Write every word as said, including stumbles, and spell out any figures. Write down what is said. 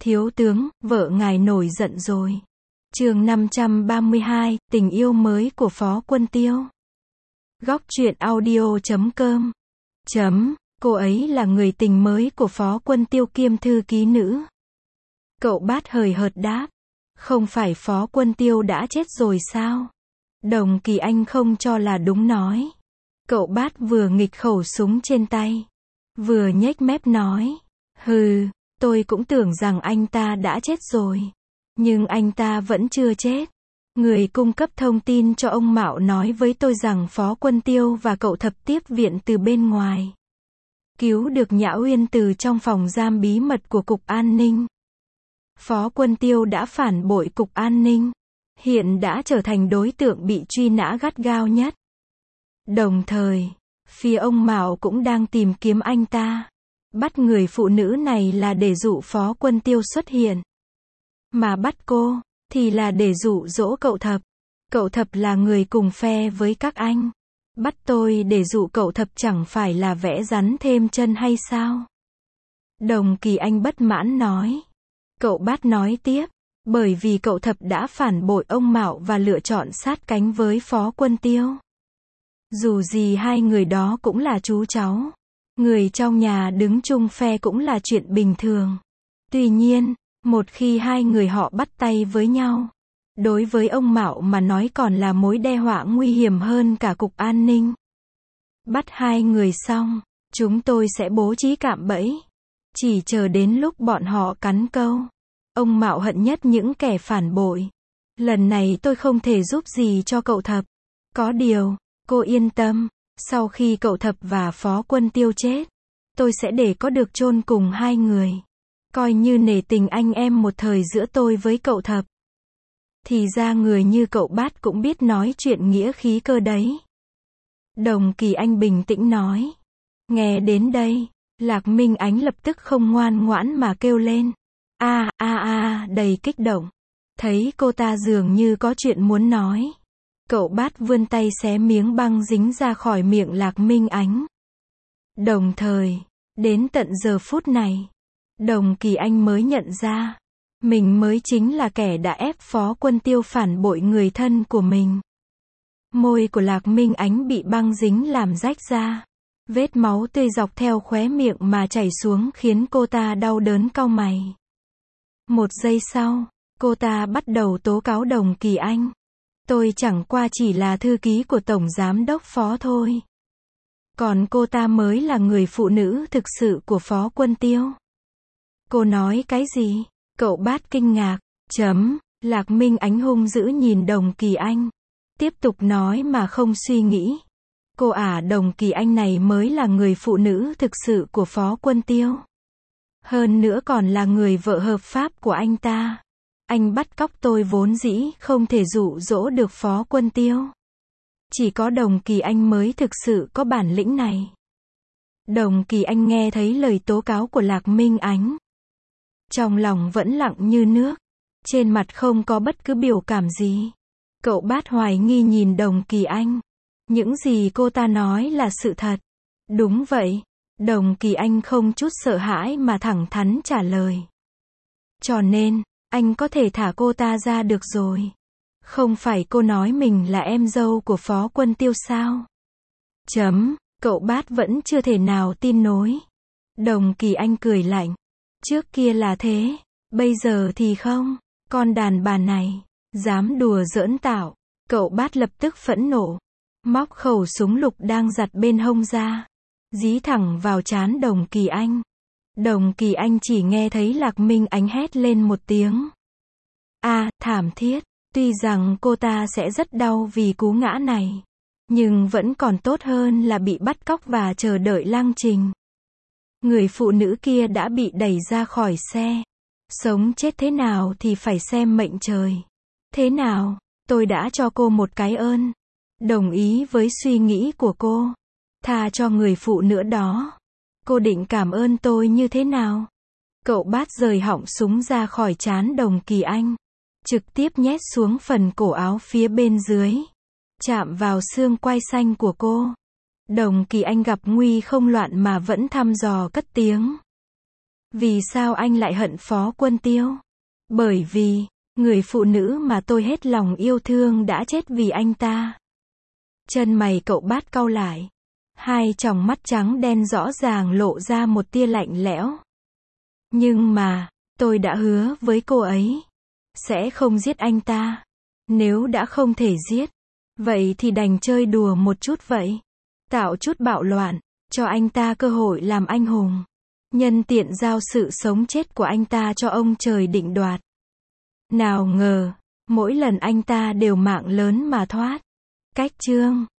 Thiếu tướng, vợ ngài nổi giận rồi. Chương năm trăm ba mươi hai, tình yêu mới của Phó Quân Tiêu. Góc truyện audio chấm com. Chấm, cô ấy là người tình mới của Phó Quân Tiêu kiêm thư ký nữ. Cậu Bát hời hợt đáp. Không phải Phó Quân Tiêu đã chết rồi sao? Đồng Kỳ Anh không cho là đúng nói. Cậu Bát vừa nghịch khẩu súng trên tay, vừa nhếch mép nói. Hừ, tôi cũng tưởng rằng anh ta đã chết rồi. Nhưng anh ta vẫn chưa chết. Người cung cấp thông tin cho ông Mạo nói với tôi rằng Phó Quân Tiêu và cậu Thập tiếp viện từ bên ngoài, cứu được Nhã Uyên từ trong phòng giam bí mật của Cục An ninh. Phó Quân Tiêu đã phản bội Cục An ninh, hiện đã trở thành đối tượng bị truy nã gắt gao nhất. Đồng thời, phía ông Mạo cũng đang tìm kiếm anh ta. Bắt người phụ nữ này là để dụ Phó Quân Tiêu xuất hiện. Mà bắt cô, thì là để dụ dỗ cậu Thập. Cậu Thập là người cùng phe với các anh. Bắt tôi để dụ cậu Thập chẳng phải là vẽ rắn thêm chân hay sao? Đồng Kỳ Anh bất mãn nói. Cậu Bát nói tiếp. Bởi vì cậu Thập đã phản bội ông Mạo và lựa chọn sát cánh với Phó Quân Tiêu. Dù gì hai người đó cũng là chú cháu. Người trong nhà đứng chung phe cũng là chuyện bình thường. Tuy nhiên, một khi hai người họ bắt tay với nhau, đối với ông Mạo mà nói còn là mối đe dọa nguy hiểm hơn cả Cục An ninh. Bắt hai người xong, chúng tôi sẽ bố trí cạm bẫy. Chỉ chờ đến lúc bọn họ cắn câu. Ông Mạo hận nhất những kẻ phản bội. Lần này tôi không thể giúp gì cho cậu Thập. Có điều, cô yên tâm, sau khi cậu Thập và Phó Quân Tiêu chết, tôi sẽ để có được chôn cùng hai người. Coi như nể tình anh em một thời giữa tôi với cậu Thập. Thì ra người như cậu Bát cũng biết nói chuyện nghĩa khí cơ đấy. Đồng Kỳ Anh bình tĩnh nói. Nghe đến đây, Lạc Minh Ánh lập tức không ngoan ngoãn mà kêu lên. A a a, đầy kích động. Thấy cô ta dường như có chuyện muốn nói. Cậu Bát vươn tay xé miếng băng dính ra khỏi miệng Lạc Minh Ánh. Đồng thời, đến tận giờ phút này, Đồng Kỳ Anh mới nhận ra, mình mới chính là kẻ đã ép Phó Quân Tiêu phản bội người thân của mình. Môi của Lạc Minh Ánh bị băng dính làm rách ra. Vết máu tươi dọc theo khóe miệng mà chảy xuống khiến cô ta đau đớn cau mày. Một giây sau, cô ta bắt đầu tố cáo Đồng Kỳ Anh. Tôi chẳng qua chỉ là thư ký của Tổng Giám đốc Phó thôi. Còn cô ta mới là người phụ nữ thực sự của Phó Quân Tiêu. Cô nói cái gì? Cậu Bát kinh ngạc. Chấm, Lạc Minh Ánh hung dữ nhìn Đồng Kỳ Anh. Tiếp tục nói mà không suy nghĩ. Cô ả Đồng Kỳ Anh này mới là người phụ nữ thực sự của Phó Quân Tiêu. Hơn nữa còn là người vợ hợp pháp của anh ta. Anh bắt cóc tôi vốn dĩ không thể dụ dỗ được Phó Quân Tiêu. Chỉ có Đồng Kỳ Anh mới thực sự có bản lĩnh này. Đồng Kỳ Anh nghe thấy lời tố cáo của Lạc Minh Ánh. Trong lòng vẫn lặng như nước. Trên mặt không có bất cứ biểu cảm gì. Cậu Bát hoài nghi nhìn Đồng Kỳ Anh. Những gì cô ta nói là sự thật. Đúng vậy. Đồng Kỳ Anh không chút sợ hãi mà thẳng thắn trả lời. Cho nên, anh có thể thả cô ta ra được rồi. Không phải cô nói mình là em dâu của Phó Quân Tiêu sao? Chấm, cậu Bát vẫn chưa thể nào tin nối. Đồng Kỳ Anh cười lạnh. Trước kia là thế, bây giờ thì không. Con đàn bà này, dám đùa giỡn tạo. Cậu Bát lập tức phẫn nộ. Móc khẩu súng lục đang giặt bên hông ra. Dí thẳng vào trán Đồng Kỳ Anh. Đồng Kỳ Anh chỉ nghe thấy Lạc Minh Ánh hét lên một tiếng. A, thảm thiết. Tuy rằng cô ta sẽ rất đau vì cú ngã này. Nhưng vẫn còn tốt hơn là bị bắt cóc và chờ đợi lăng trình. Người phụ nữ kia đã bị đẩy ra khỏi xe. Sống chết thế nào thì phải xem mệnh trời. Thế nào, tôi đã cho cô một cái ơn. Đồng ý với suy nghĩ của cô. Tha cho người phụ nữ đó. Cô định cảm ơn tôi như thế nào? Cậu Bát rời họng súng ra khỏi trán Đồng Kỳ Anh. Trực tiếp nhét xuống phần cổ áo phía bên dưới. Chạm vào xương quai xanh của cô. Đồng Kỳ Anh gặp nguy không loạn mà vẫn thăm dò cất tiếng. Vì sao anh lại hận Phó Quân Tiêu? Bởi vì, người phụ nữ mà tôi hết lòng yêu thương đã chết vì anh ta. Chân mày cậu Bát cau lại. Hai tròng mắt trắng đen rõ ràng lộ ra một tia lạnh lẽo. Nhưng mà, tôi đã hứa với cô ấy, sẽ không giết anh ta. Nếu đã không thể giết, vậy thì đành chơi đùa một chút vậy. Tạo chút bạo loạn, cho anh ta cơ hội làm anh hùng. Nhân tiện giao sự sống chết của anh ta cho ông trời định đoạt. Nào ngờ, mỗi lần anh ta đều mạng lớn mà thoát. Cách chương